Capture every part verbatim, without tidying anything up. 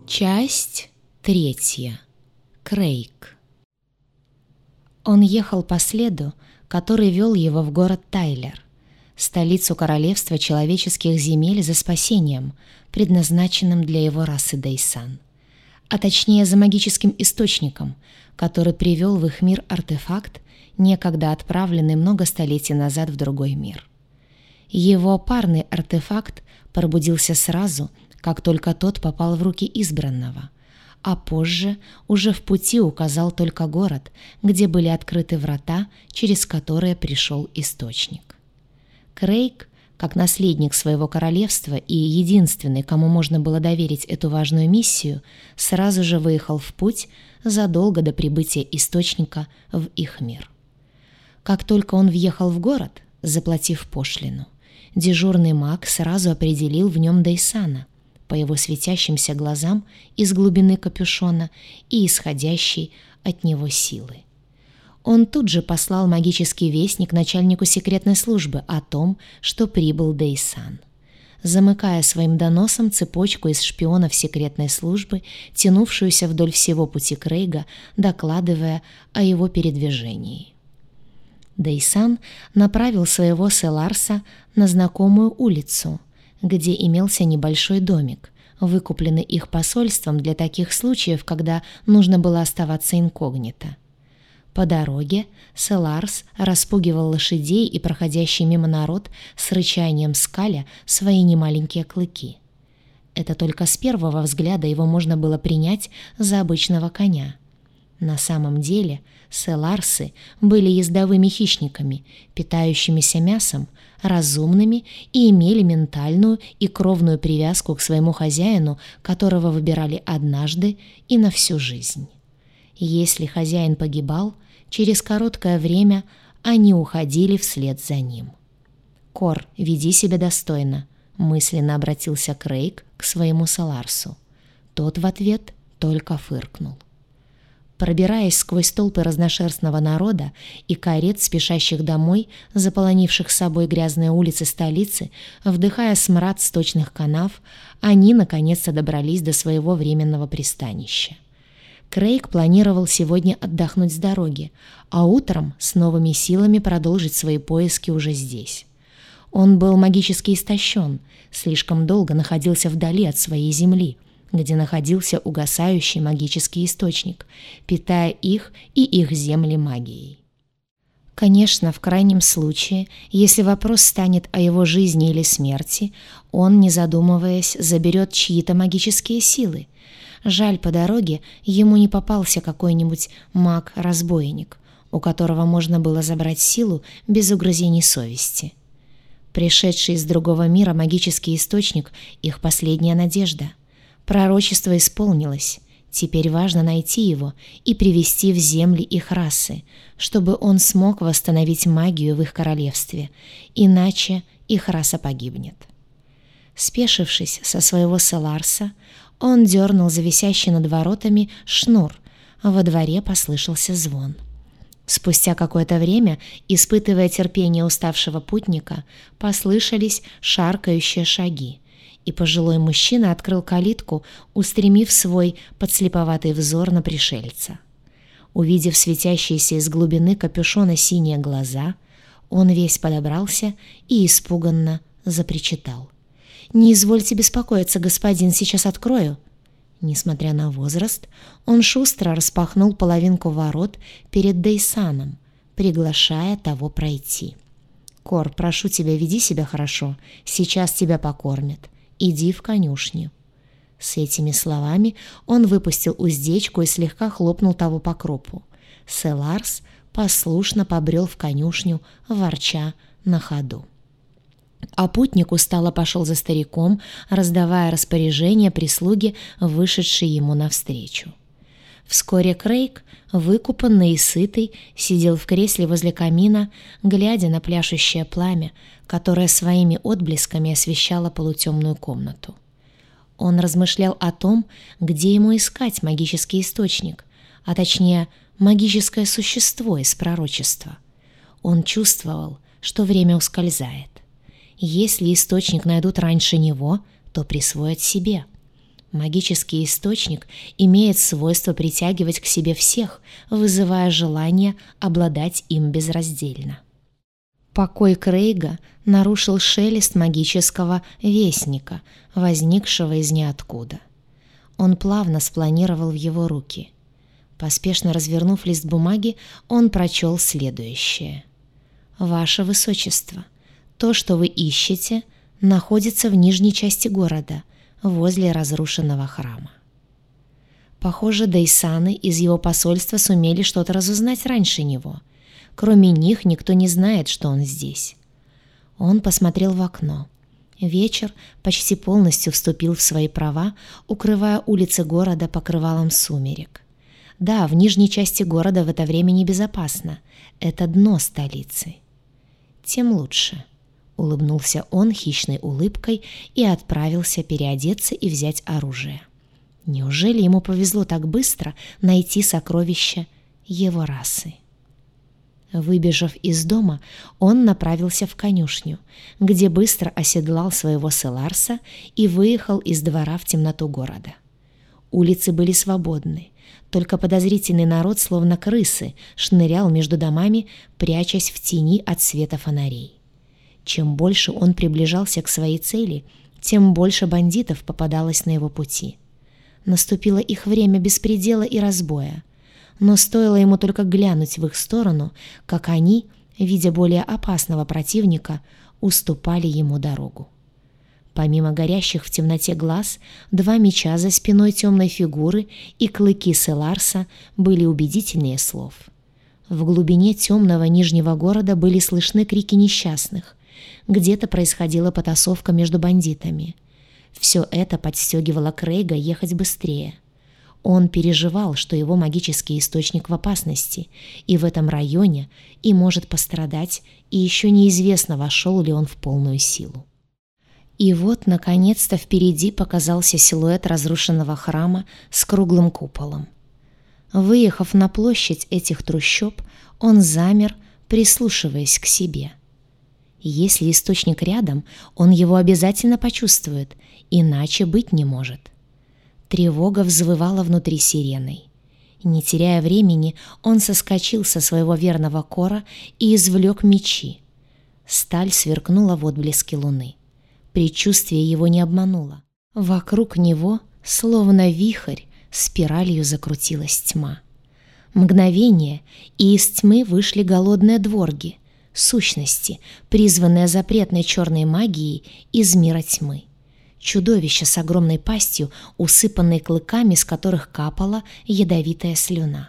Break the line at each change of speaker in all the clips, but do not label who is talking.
Часть третья. Крейг. Он ехал по следу, который вел его в город Тайлер, столицу королевства человеческих земель, за спасением, предназначенным для его расы Дейсан, а точнее за магическим источником, который привел в их мир артефакт, некогда отправленный много столетий назад в другой мир. Его парный артефакт пробудился сразу, как только тот попал в руки избранного, а позже уже в пути указал только город, где были открыты врата, через которые пришел источник. Крейг, как наследник своего королевства и единственный, кому можно было доверить эту важную миссию, сразу же выехал в путь задолго до прибытия источника в их мир. Как только он въехал в город, заплатив пошлину, дежурный маг сразу определил в нем Дейсана по его светящимся глазам из глубины капюшона и исходящей от него силы. Он тут же послал магический вестник начальнику секретной службы о том, что прибыл Дейсан, замыкая своим доносом цепочку из шпионов секретной службы, тянувшуюся вдоль всего пути Крейга, докладывая о его передвижении. Дейсан направил своего Селарса на знакомую улицу, где имелся небольшой домик, выкупленный их посольством для таких случаев, когда нужно было оставаться инкогнито. По дороге Селарс распугивал лошадей и проходящий мимо народ с рычанием скаля свои немаленькие клыки. Это только с первого взгляда его можно было принять за обычного коня. На самом деле селарсы были ездовыми хищниками, питающимися мясом, разумными и имели ментальную и кровную привязку к своему хозяину, которого выбирали однажды и на всю жизнь. Если хозяин погибал, через короткое время они уходили вслед за ним. «Кор, веди себя достойно», — мысленно обратился Крейг к своему селарсу. Тот в ответ только фыркнул. Пробираясь сквозь толпы разношерстного народа и карет, спешащих домой, заполонивших собой грязные улицы столицы, вдыхая смрад сточных канав, они наконец-то добрались до своего временного пристанища. Крейг планировал сегодня отдохнуть с дороги, а утром с новыми силами продолжить свои поиски уже здесь. Он был магически истощен, слишком долго находился вдали от своей земли, где находился угасающий магический источник, питая их и их земли магией. Конечно, в крайнем случае, если вопрос станет о его жизни или смерти, он, не задумываясь, заберет чьи-то магические силы. Жаль, по дороге ему не попался какой-нибудь маг-разбойник, у которого можно было забрать силу без угрызений совести. Пришедший из другого мира магический источник — их последняя надежда. Пророчество исполнилось. Теперь важно найти его и привести в земли их расы, чтобы он смог восстановить магию в их королевстве, иначе их раса погибнет. Спешившись со своего селарса, он дернул за висящий над воротами шнур. Во дворе послышался звон. Спустя какое-то время, испытывая терпение уставшего путника, послышались шаркающие шаги, и пожилой мужчина открыл калитку, устремив свой подслеповатый взор на пришельца. Увидев светящиеся из глубины капюшона синие глаза, он весь подобрался и испуганно запричитал: «Не извольте беспокоиться, господин, сейчас открою». Несмотря на возраст, он шустро распахнул половинку ворот перед Дейсаном, приглашая того пройти. «Кор, прошу тебя, веди себя хорошо, сейчас тебя покормят. Иди в конюшню». С этими словами он выпустил уздечку и слегка хлопнул того по кропу. Селарс послушно побрел в конюшню, ворча на ходу. А путник устало пошел за стариком, раздавая распоряжения прислуге, вышедшей ему навстречу. Вскоре Крейг, выкупанный и сытый, сидел в кресле возле камина, глядя на пляшущее пламя, которое своими отблесками освещало полутемную комнату. Он размышлял о том, где ему искать магический источник, а точнее магическое существо из пророчества. Он чувствовал, что время ускользает. Если источник найдут раньше него, то присвоят себе. Магический источник имеет свойство притягивать к себе всех, вызывая желание обладать им безраздельно. Покой Крейга нарушил шелест магического вестника, возникшего из ниоткуда. Он плавно спланировал в его руки. Поспешно развернув лист бумаги, он прочел следующее. «Ваше Высочество, то, что вы ищете, находится в нижней части города, возле разрушенного храма». Похоже, Дейсаны из его посольства сумели что-то разузнать раньше него. Кроме них никто не знает, что он здесь. Он посмотрел в окно. Вечер почти полностью вступил в свои права, укрывая улицы города покрывалом сумерек. Да, в нижней части города в это время небезопасно. Это дно столицы. Тем лучше. Улыбнулся он хищной улыбкой и отправился переодеться и взять оружие. Неужели ему повезло так быстро найти сокровища его расы? Выбежав из дома, он направился в конюшню, где быстро оседлал своего селарса и выехал из двора в темноту города. Улицы были свободны, только подозрительный народ, словно крысы, шнырял между домами, прячась в тени от света фонарей. Чем больше он приближался к своей цели, тем больше бандитов попадалось на его пути. Наступило их время беспредела и разбоя, но стоило ему только глянуть в их сторону, как они, видя более опасного противника, уступали ему дорогу. Помимо горящих в темноте глаз, два меча за спиной темной фигуры и клыки селарса были убедительнее слов. В глубине темного нижнего города были слышны крики несчастных. Где-то происходила потасовка между бандитами. Все это подстегивало Крейга ехать быстрее. Он переживал, что его магический источник в опасности, и в этом районе и может пострадать, и еще неизвестно, вошел ли он в полную силу. И вот, наконец-то, впереди показался силуэт разрушенного храма с круглым куполом. Выехав на площадь этих трущоб, он замер, прислушиваясь к себе. Если источник рядом, он его обязательно почувствует, иначе быть не может. Тревога взвывала внутри сиреной. Не теряя времени, он соскочил со своего верного кора и извлек мечи. Сталь сверкнула в отблеске луны. Предчувствие его не обмануло. Вокруг него, словно вихрь, спиралью закрутилась тьма. Мгновение, и из тьмы вышли голодные дворги, сущности, призванные запретной черной магией из мира тьмы. Чудовище с огромной пастью, усыпанной клыками, с которых капала ядовитая слюна.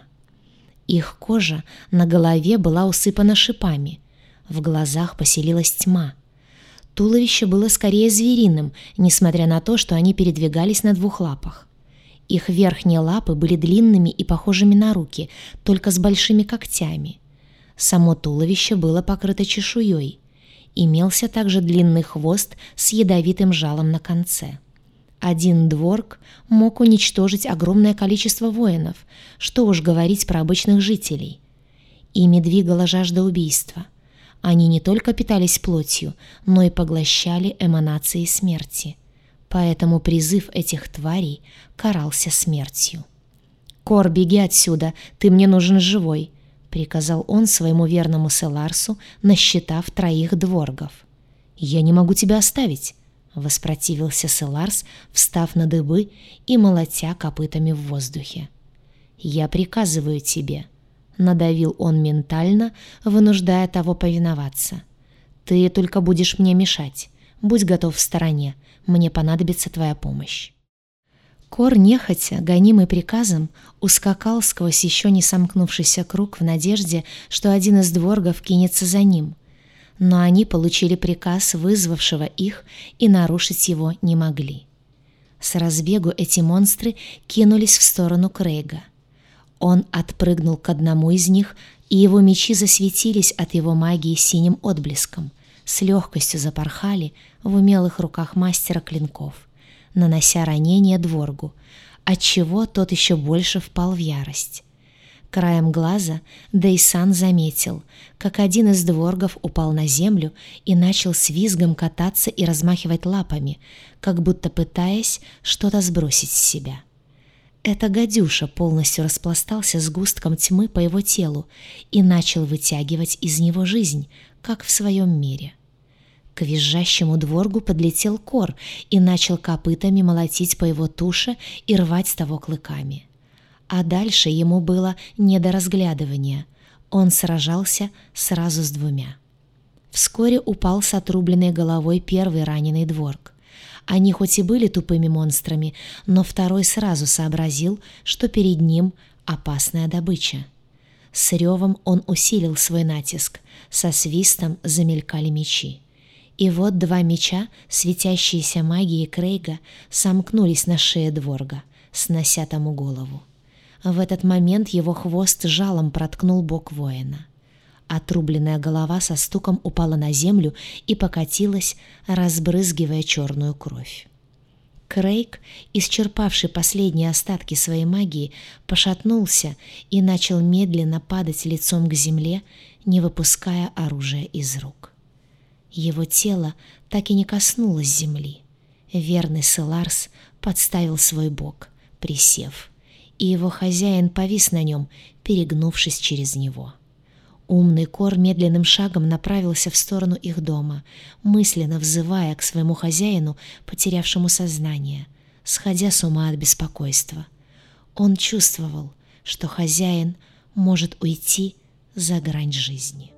Их кожа на голове была усыпана шипами, в глазах поселилась тьма. Туловище было скорее звериным, несмотря на то, что они передвигались на двух лапах. Их верхние лапы были длинными и похожими на руки, только с большими когтями. Само туловище было покрыто чешуей. Имелся также длинный хвост с ядовитым жалом на конце. Один дворг мог уничтожить огромное количество воинов, что уж говорить про обычных жителей. Ими двигала жажда убийства. Они не только питались плотью, но и поглощали эманации смерти. Поэтому призыв этих тварей карался смертью. «Кор, беги отсюда, ты мне нужен живой», — приказал он своему верному селарсу, насчитав троих дворгов. «Я не могу тебя оставить», — воспротивился селарс, встав на дыбы и молотя копытами в воздухе. «Я приказываю тебе», — надавил он ментально, вынуждая того повиноваться. «Ты только будешь мне мешать. Будь готов в стороне, мне понадобится твоя помощь». Кор, нехотя, гонимый приказом, ускакал сквозь еще не сомкнувшийся круг в надежде, что один из дворгов кинется за ним. Но они получили приказ, вызвавшего их, и нарушить его не могли. С разбегу эти монстры кинулись в сторону Крейга. Он отпрыгнул к одному из них, и его мечи засветились от его магии синим отблеском, с легкостью запорхали в умелых руках мастера клинков, нанося ранение дворгу, отчего тот еще больше впал в ярость. Краем глаза Дейсан заметил, как один из дворгов упал на землю и начал с визгом кататься и размахивать лапами, как будто пытаясь что-то сбросить с себя. Это гадюша полностью распластался сгустком тьмы по его телу и начал вытягивать из него жизнь, как в своем мире. К визжащему дворгу подлетел Кор и начал копытами молотить по его туше и рвать с того клыками. А дальше ему было не до разглядывания. Он сражался сразу с двумя. Вскоре упал с отрубленной головой первый раненый дворг. Они хоть и были тупыми монстрами, но второй сразу сообразил, что перед ним опасная добыча. С ревом он усилил свой натиск, со свистом замелькали мечи. И вот два меча, светящиеся магией Крейга, сомкнулись на шее дворга, снося тому голову. В этот момент его хвост жалом проткнул бок воина. Отрубленная голова со стуком упала на землю и покатилась, разбрызгивая черную кровь. Крейг, исчерпавший последние остатки своей магии, пошатнулся и начал медленно падать лицом к земле, не выпуская оружия из рук. Его тело так и не коснулось земли. Верный Селарс подставил свой бок, присев, и его хозяин повис на нем, перегнувшись через него. Умный Кор медленным шагом направился в сторону их дома, мысленно взывая к своему хозяину, потерявшему сознание, сходя с ума от беспокойства. Он чувствовал, что хозяин может уйти за грань жизни.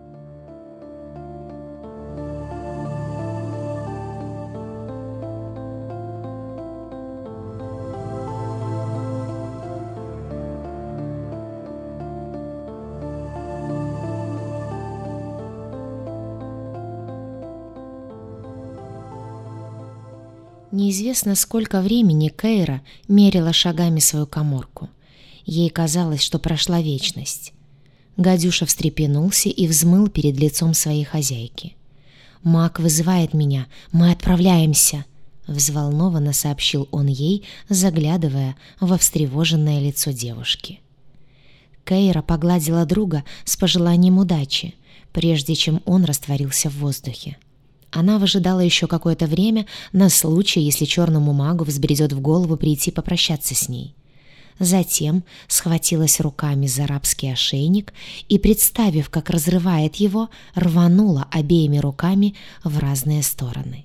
Неизвестно, сколько времени Кейра мерила шагами свою каморку. Ей казалось, что прошла вечность. Гадюша встрепенулся и взмыл перед лицом своей хозяйки. «Маг вызывает меня, мы отправляемся», — взволнованно сообщил он ей, заглядывая во встревоженное лицо девушки. Кейра погладила друга с пожеланием удачи, прежде чем он растворился в воздухе. Она выжидала еще какое-то время на случай, если черному магу взбредет в голову прийти попрощаться с ней. Затем схватилась руками за рабский ошейник и, представив, как разрывает его, рванула обеими руками в разные стороны.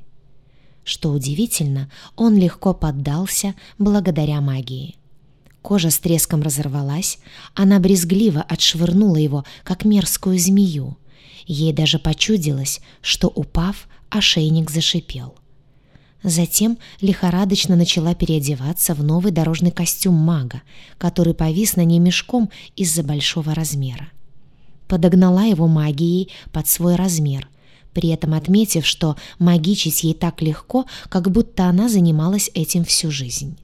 Что удивительно, он легко поддался благодаря магии. Кожа с треском разорвалась, она брезгливо отшвырнула его, как мерзкую змею. Ей даже почудилось, что, упав, ошейник зашипел. Затем лихорадочно начала переодеваться в новый дорожный костюм мага, который повис на ней мешком из-за большого размера. Подогнала его магией под свой размер, при этом отметив, что магичить ей так легко, как будто она занималась этим всю жизнь.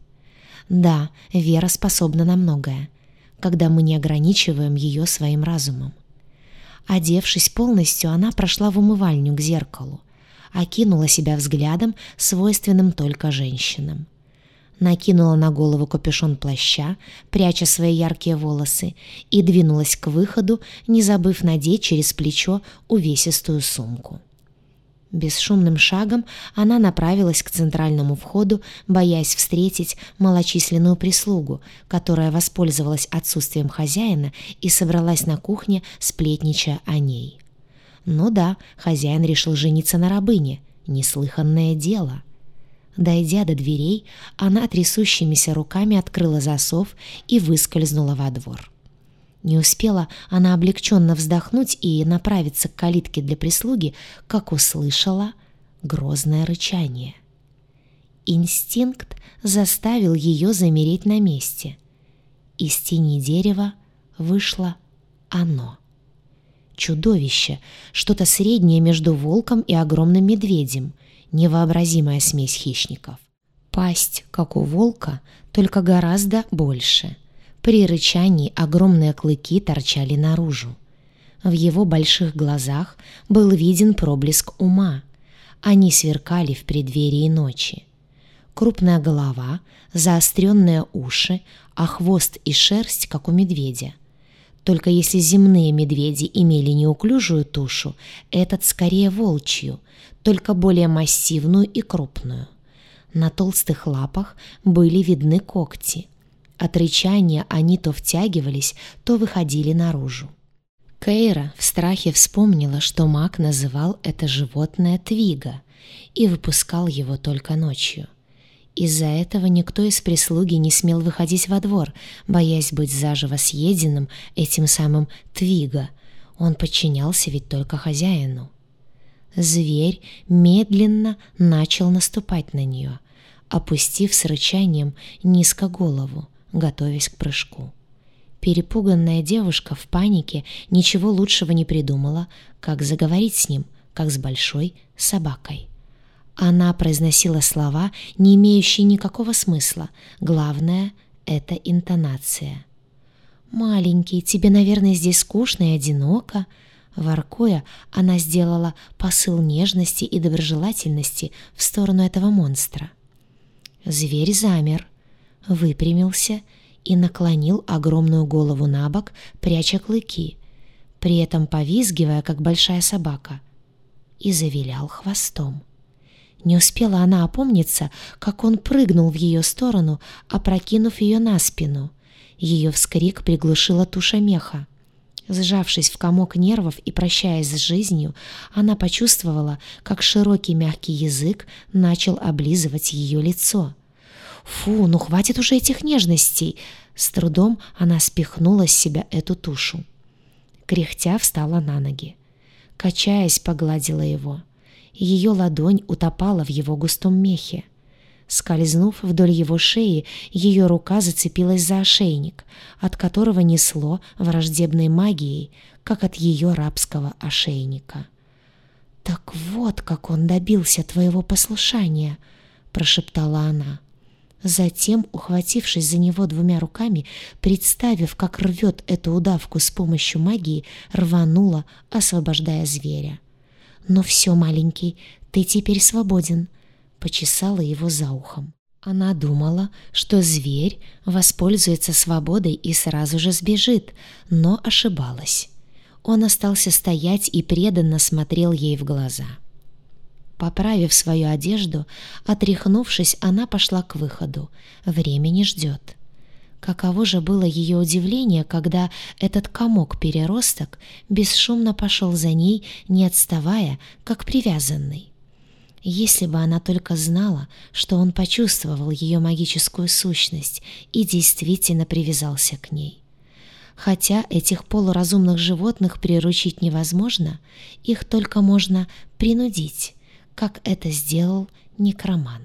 Да, Вера способна на многое, когда мы не ограничиваем ее своим разумом. Одевшись полностью, она прошла в умывальню к зеркалу, окинула себя взглядом, свойственным только женщинам. Накинула на голову капюшон плаща, пряча свои яркие волосы, и двинулась к выходу, не забыв надеть через плечо увесистую сумку. Бесшумным шагом она направилась к центральному входу, боясь встретить малочисленную прислугу, которая воспользовалась отсутствием хозяина и собралась на кухне, сплетничая о ней. Ну да, хозяин решил жениться на рабыне. Неслыханное дело. Дойдя до дверей, она трясущимися руками открыла засов и выскользнула во двор. Не успела она облегченно вздохнуть и направиться к калитке для прислуги, как услышала грозное рычание. Инстинкт заставил ее замереть на месте. Из тени дерева вышло оно. Чудовище, что-то среднее между волком и огромным медведем, невообразимая смесь хищников. Пасть, как у волка, только гораздо больше. При рычании огромные клыки торчали наружу. В его больших глазах был виден проблеск ума. Они сверкали в преддверии ночи. Крупная голова, заостренные уши, а хвост и шерсть, как у медведя. Только если земные медведи имели неуклюжую тушу, этот скорее волчью, только более массивную и крупную. На толстых лапах были видны когти. От рычания они то втягивались, то выходили наружу. Кейра в страхе вспомнила, что маг называл это животное Твига и выпускал его только ночью. Из-за этого никто из прислуги не смел выходить во двор, боясь быть заживо съеденным этим самым Твига. Он подчинялся ведь только хозяину. Зверь медленно начал наступать на нее, опустив с рычанием низко голову, готовясь к прыжку. Перепуганная девушка в панике ничего лучшего не придумала, как заговорить с ним, как с большой собакой. Она произносила слова, не имеющие никакого смысла. Главное — это интонация. «Маленький, тебе, наверное, здесь скучно и одиноко». Воркуя, она сделала посыл нежности и доброжелательности в сторону этого монстра. Зверь замер, выпрямился и наклонил огромную голову на бок, пряча клыки, при этом повизгивая, как большая собака, и завилял хвостом. Не успела она опомниться, как он прыгнул в ее сторону, опрокинув ее на спину. Ее вскрик приглушила туша меха. Сжавшись в комок нервов и прощаясь с жизнью, она почувствовала, как широкий мягкий язык начал облизывать ее лицо. «Фу, ну хватит уже этих нежностей!» С трудом она спихнула с себя эту тушу. Кряхтя встала на ноги. Качаясь, погладила его. Ее ладонь утопала в его густом мехе. Скользнув вдоль его шеи, ее рука зацепилась за ошейник, от которого несло враждебной магией, как от ее рабского ошейника. «Так вот, как он добился твоего послушания», — прошептала она. Затем, ухватившись за него двумя руками, представив, как рвет эту удавку с помощью магии, рванула, освобождая зверя. «Ну все, маленький, ты теперь свободен», — почесала его за ухом. Она думала, что зверь воспользуется свободой и сразу же сбежит, но ошибалась. Он остался стоять и преданно смотрел ей в глаза. Поправив свою одежду, отряхнувшись, она пошла к выходу. Время не ждет. Каково же было ее удивление, когда этот комок-переросток бесшумно пошел за ней, не отставая, как привязанный. Если бы она только знала, что он почувствовал ее магическую сущность и действительно привязался к ней. Хотя этих полуразумных животных приручить невозможно, их только можно принудить, как это сделал некромант.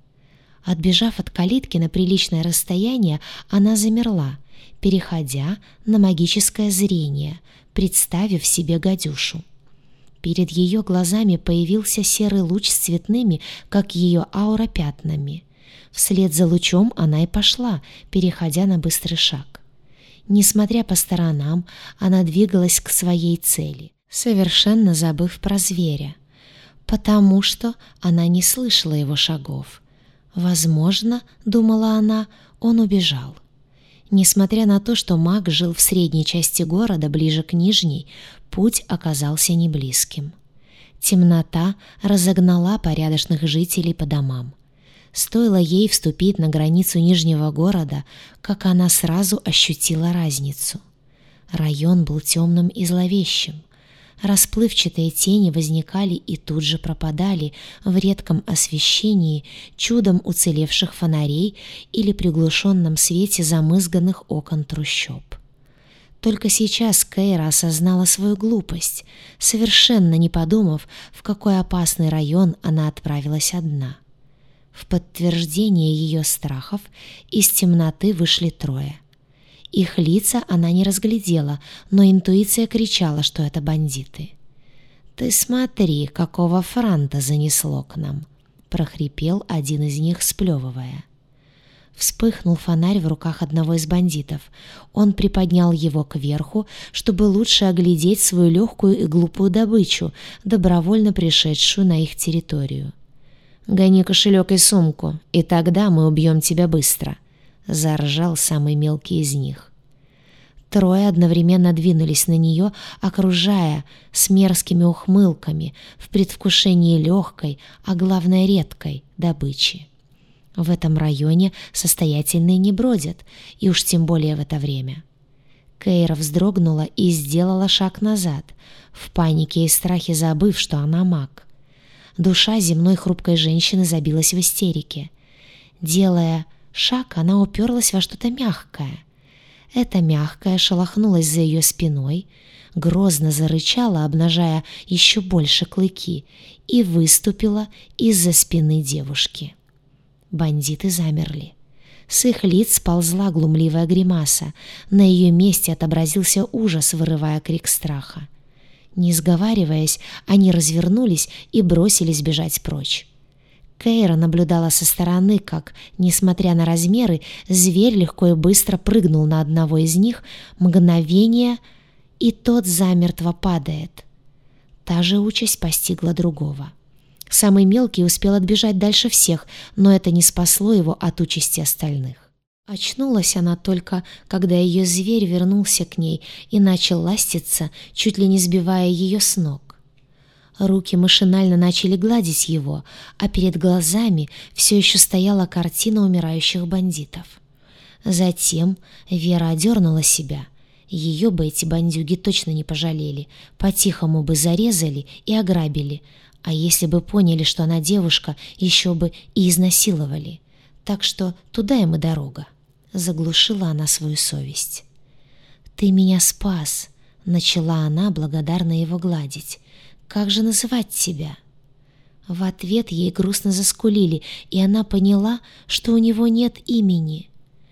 Отбежав от калитки на приличное расстояние, она замерла, переходя на магическое зрение, представив себе гадюшу. Перед ее глазами появился серый луч с цветными, как ее аура, пятнами. Вслед за лучом она и пошла, переходя на быстрый шаг. Несмотря по сторонам, она двигалась к своей цели, совершенно забыв про зверя, потому что она не слышала его шагов. Возможно, думала она, он убежал. Несмотря на то, что маг жил в средней части города, ближе к нижней, путь оказался неблизким. Темнота разогнала порядочных жителей по домам. Стоило ей вступить на границу нижнего города, как она сразу ощутила разницу. Район был темным и зловещим. Расплывчатые тени возникали и тут же пропадали в редком освещении чудом уцелевших фонарей или приглушенном свете замызганных окон трущоб. Только сейчас Кейра осознала свою глупость, совершенно не подумав, в какой опасный район она отправилась одна. В подтверждение ее страхов из темноты вышли трое. Их лица она не разглядела, но интуиция кричала, что это бандиты. «Ты смотри, какого франта занесло к нам!» — прохрипел один из них, сплевывая. Вспыхнул фонарь в руках одного из бандитов. Он приподнял его кверху, чтобы лучше оглядеть свою легкую и глупую добычу, добровольно пришедшую на их территорию. «Гони кошелек и сумку, и тогда мы убьем тебя быстро», — заржал самый мелкий из них. Трое одновременно двинулись на нее, окружая с мерзкими ухмылками в предвкушении легкой, а главное редкой добычи. В этом районе состоятельные не бродят, и уж тем более в это время. Кейра вздрогнула и сделала шаг назад, в панике и страхе забыв, что она маг. Душа земной хрупкой женщины забилась в истерике. Делая шаг, она уперлась во что-то мягкое. Это мягкое шелохнулось за ее спиной, грозно зарычало, обнажая еще больше клыки, и выступило из-за спины девушки. Бандиты замерли. С их лиц сползла глумливая гримаса, на ее месте отобразился ужас, вырывая крик страха. Не сговариваясь, они развернулись и бросились бежать прочь. Кейра наблюдала со стороны, как, несмотря на размеры, зверь легко и быстро прыгнул на одного из них, мгновение, и тот замертво падает. Та же участь постигла другого. Самый мелкий успел отбежать дальше всех, но это не спасло его от участи остальных. Очнулась она только, когда ее зверь вернулся к ней и начал ластиться, чуть ли не сбивая ее с ног. Руки машинально начали гладить его, а перед глазами все еще стояла картина умирающих бандитов. Затем Вера одернула себя. Ее бы эти бандюги точно не пожалели, по-тихому бы зарезали и ограбили, а если бы поняли, что она девушка, еще бы и изнасиловали. Так что туда им и дорога. Заглушила она свою совесть. «Ты меня спас», — начала она благодарно его гладить. «Как же называть тебя?» В ответ ей грустно заскулили, и она поняла, что у него нет имени.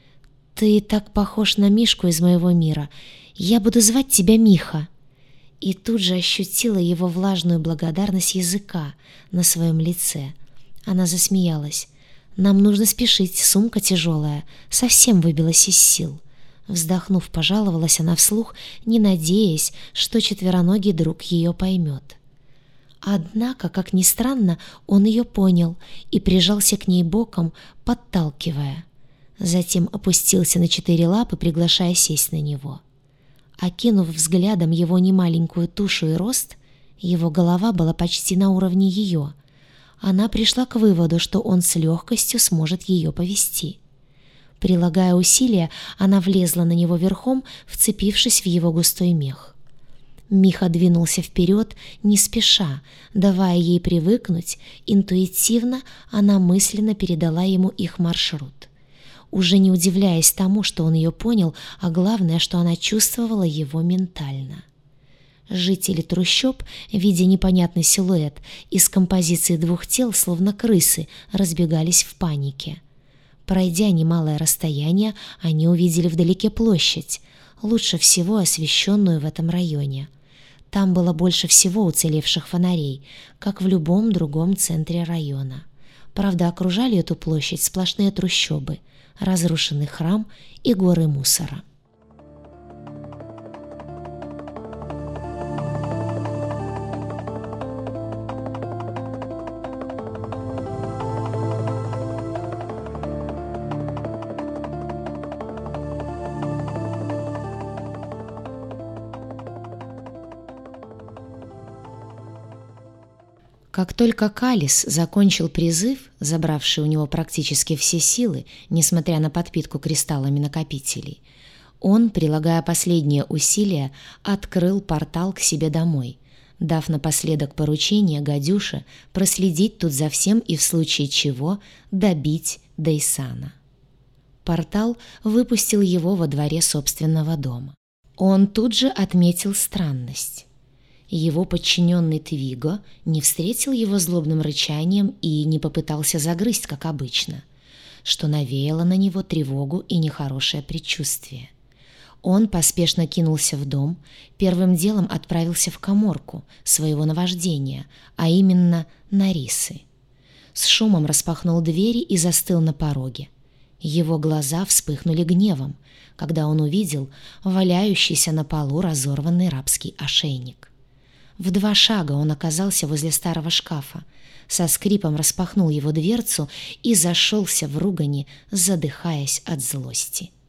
«Ты так похож на Мишку из моего мира. Я буду звать тебя Миха». И тут же ощутила его влажную благодарность языка на своем лице. Она засмеялась. «Нам нужно спешить, сумка тяжелая, совсем выбилась из сил». Вздохнув, пожаловалась она вслух, не надеясь, что четвероногий друг ее поймет. Однако, как ни странно, он ее понял и прижался к ней боком, подталкивая. Затем опустился на четыре лапы, приглашая сесть на него. Окинув взглядом его немаленькую тушу и рост, его голова была почти на уровне ее. Она пришла к выводу, что он с легкостью сможет ее повести. Прилагая усилия, она влезла на него верхом, вцепившись в его густой мех. Миха двинулся вперед, не спеша, давая ей привыкнуть, интуитивно она мысленно передала ему их маршрут. Уже не удивляясь тому, что он ее понял, а главное, что она чувствовала его ментально. Жители трущоб, видя непонятный силуэт, из композиции двух тел, словно крысы, разбегались в панике. Пройдя немалое расстояние, они увидели вдалеке площадь, лучше всего освещенную в этом районе. Там было больше всего уцелевших фонарей, как в любом другом центре района. Правда, окружали эту площадь сплошные трущобы, разрушенный храм и горы мусора. Как только Калис закончил призыв, забравший у него практически все силы, несмотря на подпитку кристаллами накопителей, он, прилагая последние усилия, открыл портал к себе домой, дав напоследок поручение Гадюше проследить тут за всем и в случае чего добить Дейсана. Портал выпустил его во дворе собственного дома. Он тут же отметил странность. Его подчиненный Твиго не встретил его злобным рычанием и не попытался загрызть, как обычно, что навеяло на него тревогу и нехорошее предчувствие. Он поспешно кинулся в дом, первым делом отправился в каморку своего наваждения, а именно на рисы. С шумом распахнул двери и застыл на пороге. Его глаза вспыхнули гневом, когда он увидел валяющийся на полу разорванный рабский ошейник. В два шага он оказался возле старого шкафа, со скрипом распахнул его дверцу и зашелся в ругани, задыхаясь от злости.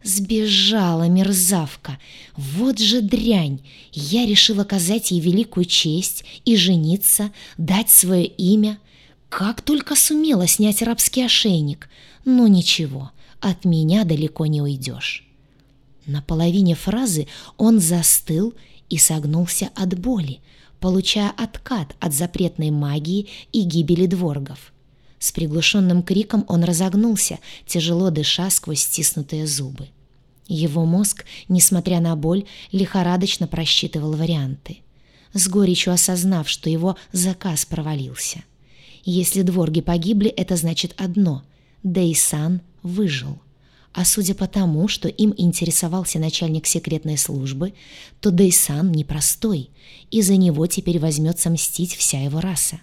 Сбежала мерзавка. Вот же дрянь. Я решил оказать ей великую честь и жениться, дать свое имя. Как только сумела снять рабский ошейник. Но ничего, от меня далеко не уйдешь. На половине фразы он застыл и согнулся от боли, получая откат от запретной магии и гибели дворгов. С приглушенным криком он разогнулся, тяжело дыша сквозь стиснутые зубы. Его мозг, несмотря на боль, лихорадочно просчитывал варианты, с горечью осознав, что его заказ провалился. Если дворги погибли, это значит одно — Дэй-сан выжил. А судя по тому, что им интересовался начальник секретной службы, то Дэй-сан непростой, и за него теперь возьмется мстить вся его раса.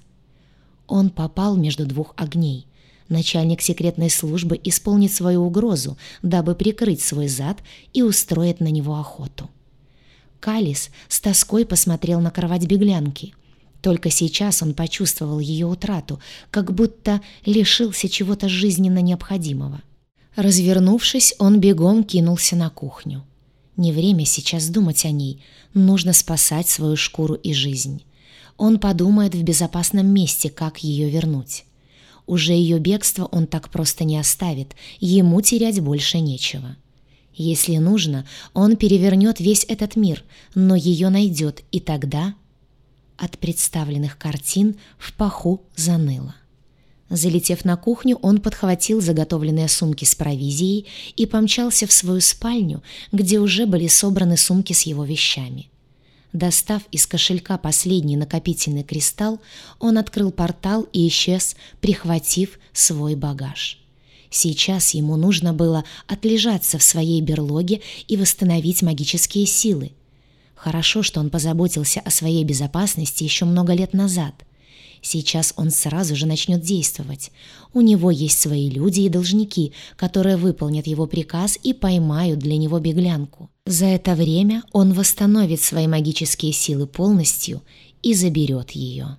Он попал между двух огней. Начальник секретной службы исполнит свою угрозу, дабы прикрыть свой зад и устроит на него охоту. Калис с тоской посмотрел на кровать беглянки. Только сейчас он почувствовал ее утрату, как будто лишился чего-то жизненно необходимого. Развернувшись, он бегом кинулся на кухню. Не время сейчас думать о ней, нужно спасать свою шкуру и жизнь. Он подумает в безопасном месте, как ее вернуть. Уже ее бегство он так просто не оставит, ему терять больше нечего. Если нужно, он перевернет весь этот мир, но ее найдет, и тогда... От представленных картин в паху заныло. Залетев на кухню, он подхватил заготовленные сумки с провизией и помчался в свою спальню, где уже были собраны сумки с его вещами. Достав из кошелька последний накопительный кристалл, он открыл портал и исчез, прихватив свой багаж. Сейчас ему нужно было отлежаться в своей берлоге и восстановить магические силы. Хорошо, что он позаботился о своей безопасности еще много лет назад. Сейчас он сразу же начнет действовать. У него есть свои люди и должники, которые выполнят его приказ и поймают для него беглянку. За это время он восстановит свои магические силы полностью и заберет ее.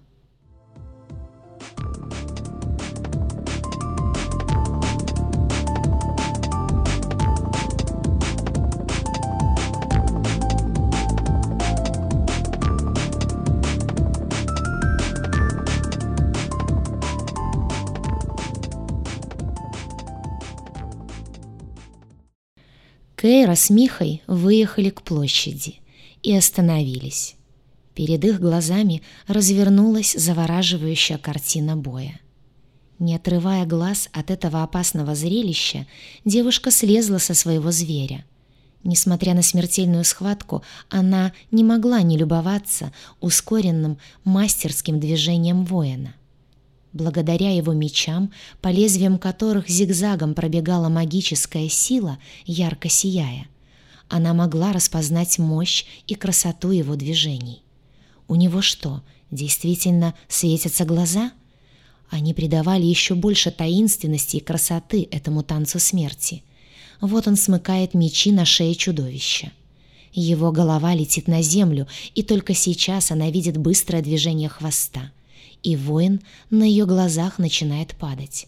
Кейра с Михой выехали к площади и остановились. Перед их глазами развернулась завораживающая картина боя. Не отрывая глаз от этого опасного зрелища, девушка слезла со своего зверя. Несмотря на смертельную схватку, она не могла не любоваться ускоренным мастерским движением воина. Благодаря его мечам, по лезвиям которых зигзагом пробегала магическая сила, ярко сияя, она могла распознать мощь и красоту его движений. У него что, действительно светятся глаза? Они придавали еще больше таинственности и красоты этому танцу смерти. Вот он смыкает мечи на шее чудовища. Его голова летит на землю, и только сейчас она видит быстрое движение хвоста. И воин на ее глазах начинает падать.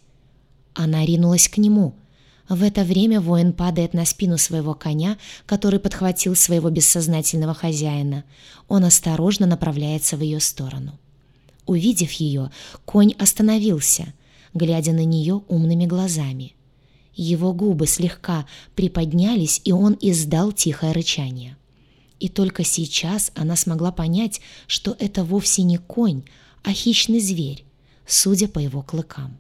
Она ринулась к нему. В это время воин падает на спину своего коня, который подхватил своего бессознательного хозяина. Он осторожно направляется в ее сторону. Увидев ее, конь остановился, глядя на нее умными глазами. Его губы слегка приподнялись, и он издал тихое рычание. И только сейчас она смогла понять, что это вовсе не конь, а хищный зверь, судя по его клыкам.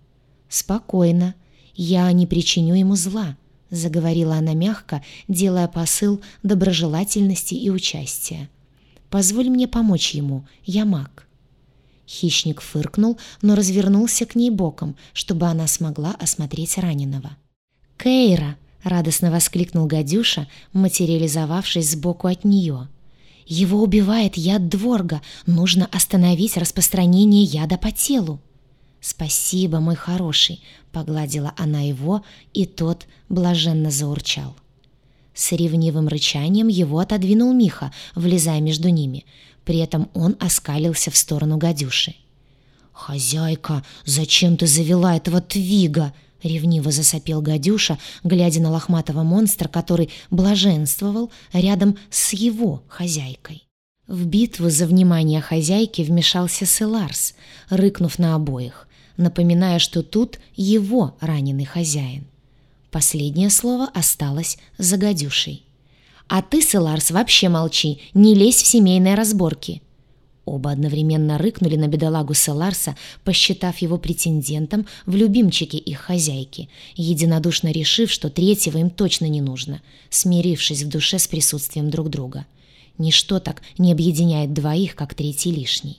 «Спокойно, я не причиню ему зла», — заговорила она мягко, делая посыл доброжелательности и участия. «Позволь мне помочь ему, я маг». Хищник фыркнул, но развернулся к ней боком, чтобы она смогла осмотреть раненого. «Кейра!» — радостно воскликнул гадюша, материализовавшись сбоку от нее. «Его убивает яд дворга. Нужно остановить распространение яда по телу». «Спасибо, мой хороший», — погладила она его, и тот блаженно заурчал. С ревнивым рычанием его отодвинул Миха, влезая между ними. При этом он оскалился в сторону гадюши. «Хозяйка, зачем ты завела этого твига?» — — ревниво засопел Гадюша, глядя на лохматого монстра, который блаженствовал рядом с его хозяйкой. В битву за внимание хозяйки вмешался Селарс, рыкнув на обоих, напоминая, что тут его раненый хозяин. Последнее слово осталось за Гадюшей. «А ты, Селарс, вообще молчи, не лезь в семейные разборки!» Оба одновременно рыкнули на бедолагу Селарса, посчитав его претендентом в любимчике их хозяйки, единодушно решив, что третьего им точно не нужно, смирившись в душе с присутствием друг друга. Ничто так не объединяет двоих, как третий лишний.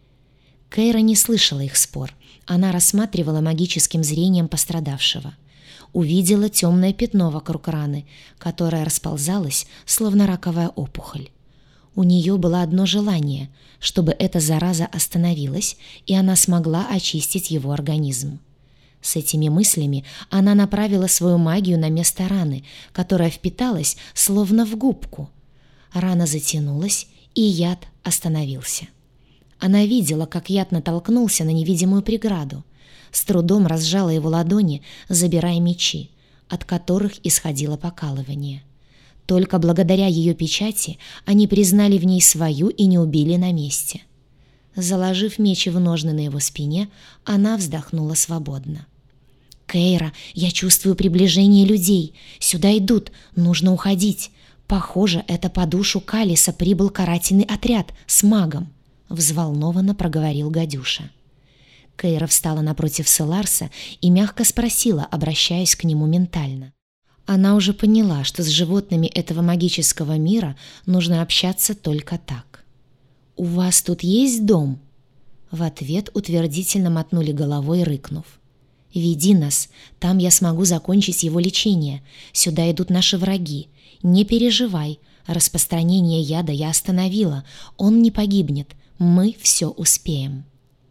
Кейра не слышала их спор. Она рассматривала магическим зрением пострадавшего. Увидела темное пятно вокруг раны, которое расползалось, словно раковая опухоль. У нее было одно желание, чтобы эта зараза остановилась, и она смогла очистить его организм. С этими мыслями она направила свою магию на место раны, которая впиталась, словно в губку. Рана затянулась, и яд остановился. Она видела, как яд натолкнулся на невидимую преграду, с трудом разжала его ладони, забирая мечи, от которых исходило покалывание. Только благодаря ее печати они признали в ней свою и не убили на месте. Заложив меч в ножны на его спине, она вздохнула свободно. «Кейра, я чувствую приближение людей. Сюда идут, нужно уходить. Похоже, это по душу Калиса прибыл карательный отряд с магом», — взволнованно проговорил Гадюша. Кейра встала напротив Селарса и мягко спросила, обращаясь к нему ментально. Она уже поняла, что с животными этого магического мира нужно общаться только так. «У вас тут есть дом?» В ответ утвердительно мотнули головой, рыкнув. «Веди нас, там я смогу закончить его лечение. Сюда идут наши враги. Не переживай, распространение яда я остановила. Он не погибнет, мы все успеем».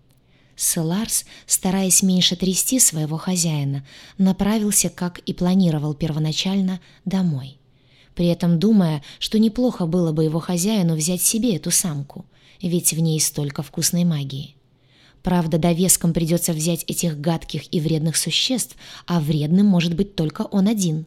Селарс, стараясь меньше трясти своего хозяина, направился, как и планировал первоначально, домой. При этом думая, что неплохо было бы его хозяину взять себе эту самку, ведь в ней столько вкусной магии. Правда, довеском придется взять этих гадких и вредных существ, а вредным может быть только он один.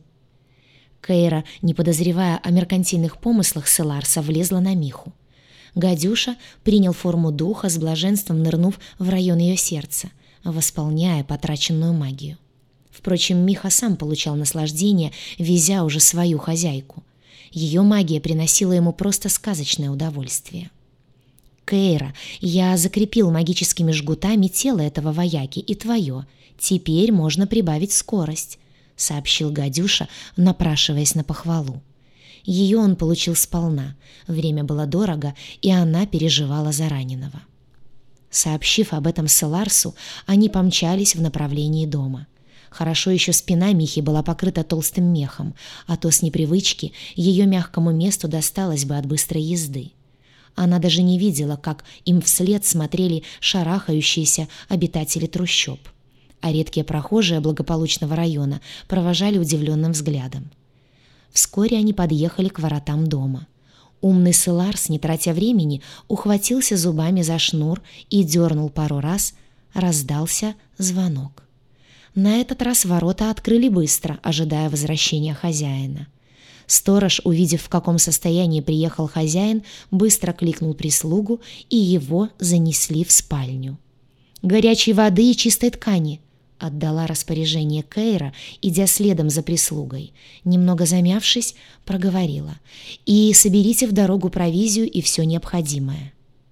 Кейра, не подозревая о меркантильных помыслах Селарса, влезла на Миху. Гадюша принял форму духа, с блаженством нырнув в район ее сердца, восполняя потраченную магию. Впрочем, Миха сам получал наслаждение, везя уже свою хозяйку. Ее магия приносила ему просто сказочное удовольствие. «Кейра, я закрепил магическими жгутами тело этого вояки и твое. Теперь можно прибавить скорость», — сообщил Гадюша, напрашиваясь на похвалу. Ее он получил сполна, время было дорого, и она переживала за раненого. Сообщив об этом Селарсу, они помчались в направлении дома. Хорошо еще спина Михи была покрыта толстым мехом, а то с непривычки ее мягкому месту досталось бы от быстрой езды. Она даже не видела, как им вслед смотрели шарахающиеся обитатели трущоб, а редкие прохожие благополучного района провожали удивленным взглядом. Вскоре они подъехали к воротам дома. Умный Селарс, не тратя времени, ухватился зубами за шнур и дернул пару раз. Раздался звонок. На этот раз ворота открыли быстро, ожидая возвращения хозяина. Сторож, увидев, в каком состоянии приехал хозяин, быстро кликнул прислугу, и его занесли в спальню. «Горячей воды и чистой ткани», — отдала распоряжение Кейра, идя следом за прислугой. Немного замявшись, проговорила: «И соберите в дорогу провизию и все необходимое».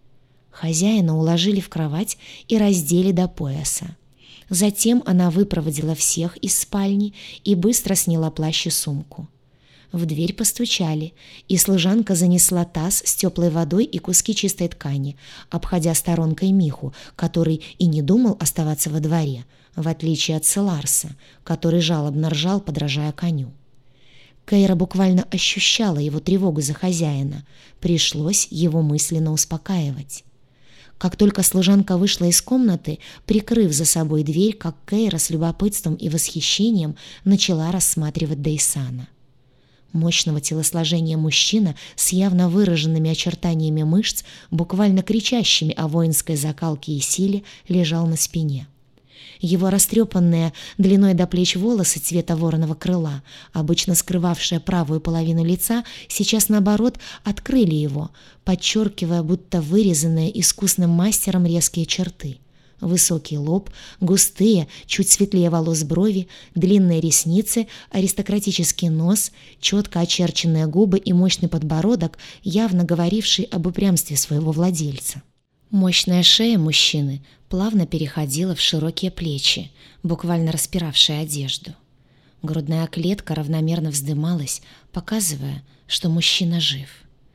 Хозяина уложили в кровать и раздели до пояса. Затем она выпроводила всех из спальни и быстро сняла плащ и сумку. В дверь постучали, и служанка занесла таз с теплой водой и куски чистой ткани, обходя сторонкой Миху, который и не думал оставаться во дворе, в отличие от Селарса, который жалобно ржал, подражая коню. Кейра буквально ощущала его тревогу за хозяина. Пришлось его мысленно успокаивать. Как только служанка вышла из комнаты, прикрыв за собой дверь, как Кейра с любопытством и восхищением начала рассматривать Дейсана. Мощного телосложения мужчина с явно выраженными очертаниями мышц, буквально кричащими о воинской закалке и силе, лежал на спине. Его растрепанные длиной до плеч волосы цвета вороного крыла, обычно скрывавшие правую половину лица, сейчас, наоборот, открыли его, подчеркивая, будто вырезанные искусным мастером резкие черты. Высокий лоб, густые, чуть светлее волос брови, длинные ресницы, аристократический нос, четко очерченные губы и мощный подбородок, явно говоривший об упрямстве своего владельца. Мощная шея мужчины плавно переходила в широкие плечи, буквально распиравшие одежду. Грудная клетка равномерно вздымалась, показывая, что мужчина жив.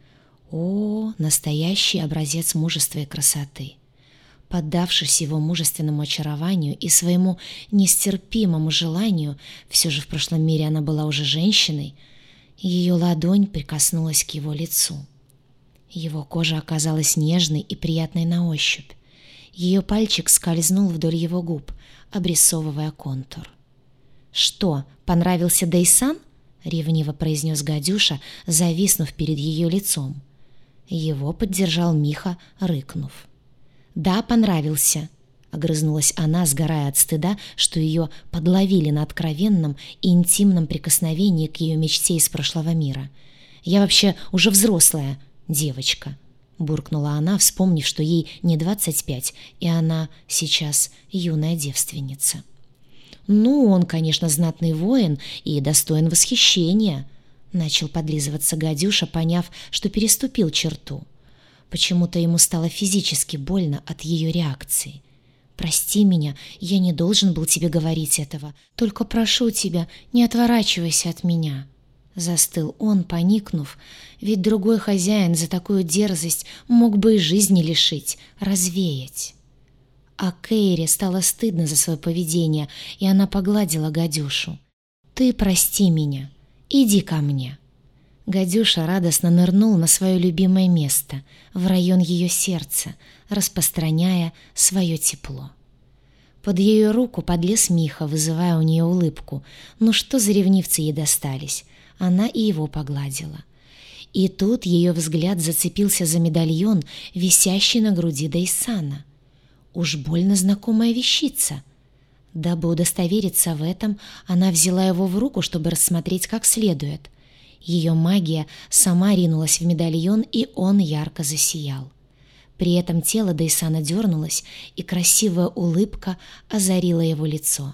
О, настоящий образец мужества и красоты! Поддавшись его мужественному очарованию и своему нестерпимому желанию, все же в прошлом мире она была уже женщиной, ее ладонь прикоснулась к его лицу. Его кожа оказалась нежной и приятной на ощупь. Ее пальчик скользнул вдоль его губ, обрисовывая контур. «Что, понравился Дайсан?» — ревниво произнес гадюша, зависнув перед ее лицом. Его поддержал Миха, рыкнув. «Да, понравился», — огрызнулась она, сгорая от стыда, что ее подловили на откровенном и интимном прикосновении к ее мечте из прошлого мира. «Я вообще уже взрослая девочка», — буркнула она, вспомнив, что ей не двадцать пять, и она сейчас юная девственница. «Ну, он, конечно, знатный воин и достоин восхищения», — начал подлизываться гадюша, поняв, что переступил черту. Почему-то ему стало физически больно от ее реакции. «Прости меня, я не должен был тебе говорить этого. Только прошу тебя, не отворачивайся от меня». Застыл он, поникнув, ведь другой хозяин за такую дерзость мог бы и жизни лишить, развеять. А Кейре стало стыдно за свое поведение, и она погладила гадюшу. «Ты прости меня, иди ко мне». Гадюша радостно нырнул на свое любимое место, в район ее сердца, распространяя свое тепло. Под ее руку подлез Миха, вызывая у нее улыбку. Ну что за ревнивцы ей достались? Она и его погладила. И тут ее взгляд зацепился за медальон, висящий на груди Дайсана. Уж больно знакомая вещица. Дабы удостовериться в этом, она взяла его в руку, чтобы рассмотреть как следует. Ее магия сама ринулась в медальон, и он ярко засиял. При этом тело Дайсана дернулось, и красивая улыбка озарила его лицо.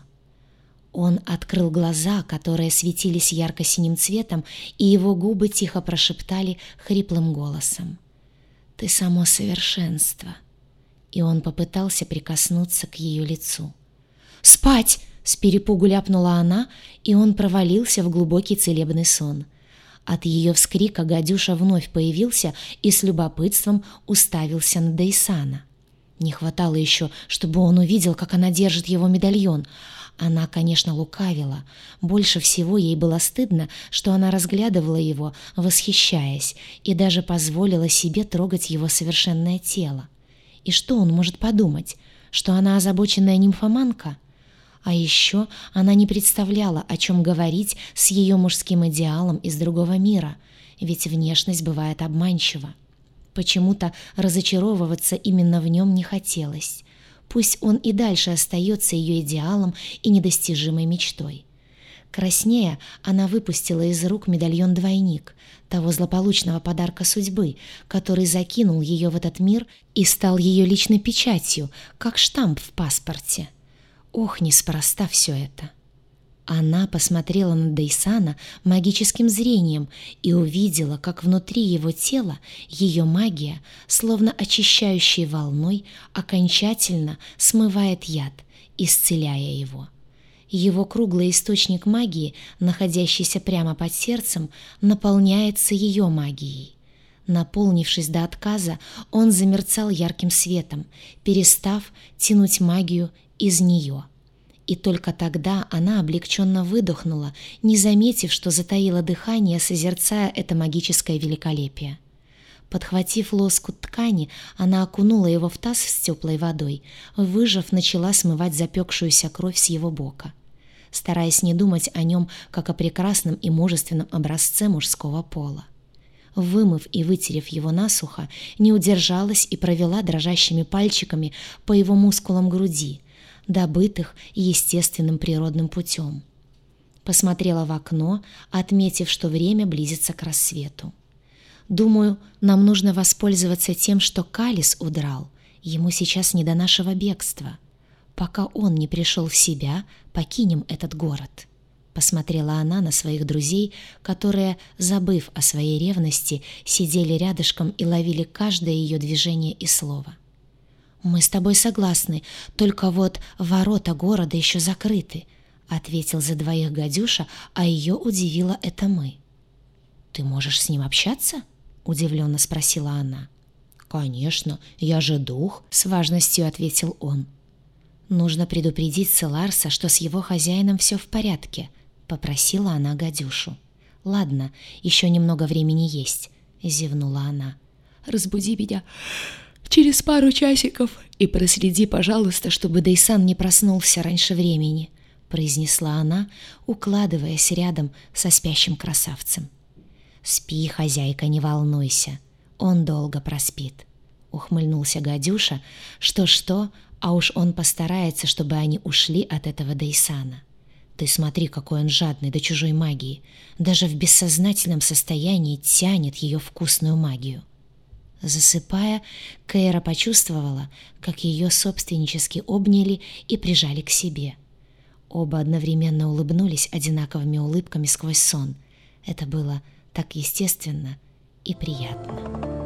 Он открыл глаза, которые светились ярко-синим цветом, и его губы тихо прошептали хриплым голосом: «Ты само совершенство». И он попытался прикоснуться к ее лицу. «Спать!» — с перепугу ляпнула она, и он провалился в глубокий целебный сон. От ее вскрика гадюша вновь появился и с любопытством уставился на Дайсана. Не хватало еще, чтобы он увидел, как она держит его медальон. Она, конечно, лукавила. Больше всего ей было стыдно, что она разглядывала его, восхищаясь, и даже позволила себе трогать его совершенное тело. И что он может подумать? Что она озабоченная нимфоманка? А еще она не представляла, о чем говорить с ее мужским идеалом из другого мира, ведь внешность бывает обманчива. Почему-то разочаровываться именно в нем не хотелось. Пусть он и дальше остается ее идеалом и недостижимой мечтой. Краснея, она выпустила из рук медальон-двойник, того злополучного подарка судьбы, который закинул ее в этот мир и стал ее личной печатью, как штамп в паспорте. Ох, неспроста все это. Она посмотрела на Дайсана магическим зрением и увидела, как внутри его тела ее магия, словно очищающей волной, окончательно смывает яд, исцеляя его. Его круглый источник магии, находящийся прямо под сердцем, наполняется ее магией. Наполнившись до отказа, он замерцал ярким светом, перестав тянуть магию из нее. И только тогда она облегченно выдохнула, не заметив, что затаила дыхание, созерцая это магическое великолепие. Подхватив лоскут ткани, она окунула его в таз с теплой водой, выжав, начала смывать запекшуюся кровь с его бока, стараясь не думать о нем, как о прекрасном и мужественном образце мужского пола. Вымыв и вытерев его насухо, не удержалась и провела дрожащими пальчиками по его мускулам груди, добытых естественным природным путем. Посмотрела в окно, отметив, что время близится к рассвету. «Думаю, нам нужно воспользоваться тем, что Калис удрал. Ему сейчас не до нашего бегства. Пока он не пришел в себя, покинем этот город». Посмотрела она на своих друзей, которые, забыв о своей ревности, сидели рядышком и ловили каждое ее движение и слово. «Мы с тобой согласны, только вот ворота города еще закрыты», — ответил за двоих Гадюша, а ее удивило это «мы». «Ты можешь с ним общаться?» — удивленно спросила она. «Конечно, я же дух», — с важностью ответил он. «Нужно предупредить Целарса, что с его хозяином все в порядке», — попросила она Гадюшу. «Ладно, еще немного времени есть», — зевнула она. «Разбуди меня через пару часиков и проследи, пожалуйста, чтобы Дейсан не проснулся раньше времени», — произнесла она, укладываясь рядом со спящим красавцем. «Спи, хозяйка, не волнуйся, он долго проспит», — ухмыльнулся Гадюша. «Что-что, а уж он постарается, чтобы они ушли от этого Дейсана. Ты смотри, какой он жадный до чужой магии. Даже в бессознательном состоянии тянет ее вкусную магию». Засыпая, Кейра почувствовала, как ее собственнически обняли и прижали к себе. Оба одновременно улыбнулись одинаковыми улыбками сквозь сон. Это было так естественно и приятно.